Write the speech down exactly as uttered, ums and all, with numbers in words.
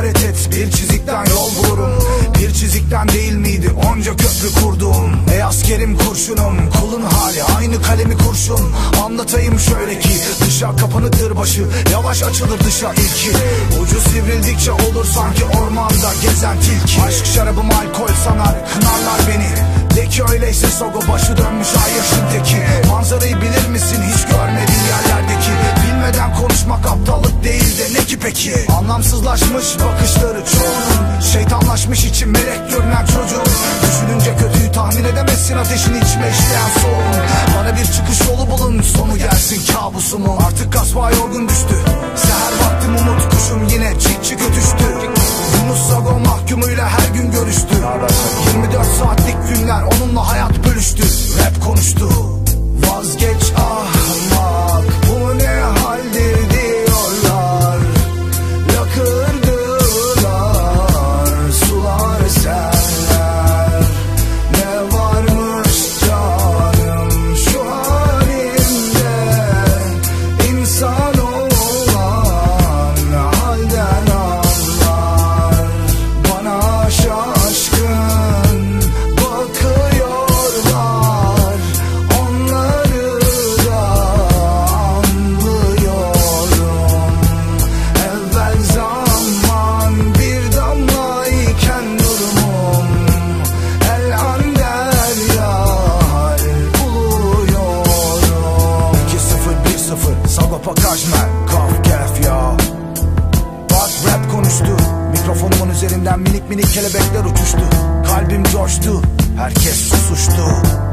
işaret et, bir çizikten yol bulurum. Bir çizikten değil miydi onca köprü kurdum? Ey askerim kurşunum, kulun hali aynı kalemi kurşun. Anlatayım şöyle ki, dışa kapanıktır başı, yavaş açılır dışa ilki. Ucu sivrildikçe olur sanki ormanda gezen tilki. Aşk şarabım alkol sanar, kınarlar beni. De ki öyleyse Sogo, başı dönmüş ay yaşın teki. Manzarayı bilir misin hiç görmediğin yerlerdeki? Bilmeden konuşmak aptallık değil de ne ki peki? Anlamsızlaşmış bakışları çoğunun, şeytanlaşmış için melek görünen çocuğun. Düşününce kötüyü tahmin edemezsin, ateşin içime işleyen soğun. Bana bir çıkış yolu bulun, sonu gelsin kabusumun. Artık kasva yorgun düştü, seher vaktim umut kuşum yine çık çık ötüştü. Yunus Sogo mahkumuyla her gün görüştü. Yirmi dört saatlik günler onunla hayat bölüştü. Rap konuştu, vazgeç ahmak, bu ne haldir diyorlar. Yakırdılar sular seller. Ne varmış canım şu halimde, insan olan halden anlar. Bana şaşkın bakıyorlar, onları da anlıyorum. Evvel zaman bir damlayken durumum, el ander yar buluyorum. iki sıfır bir sıfır Sagopa Kajmer, Kaf Kef ya. Bak rap konuştu, mikrofonumun üzerinden minik minik kelebekler uçuştu. Kalbim coştu, herkes susuştu.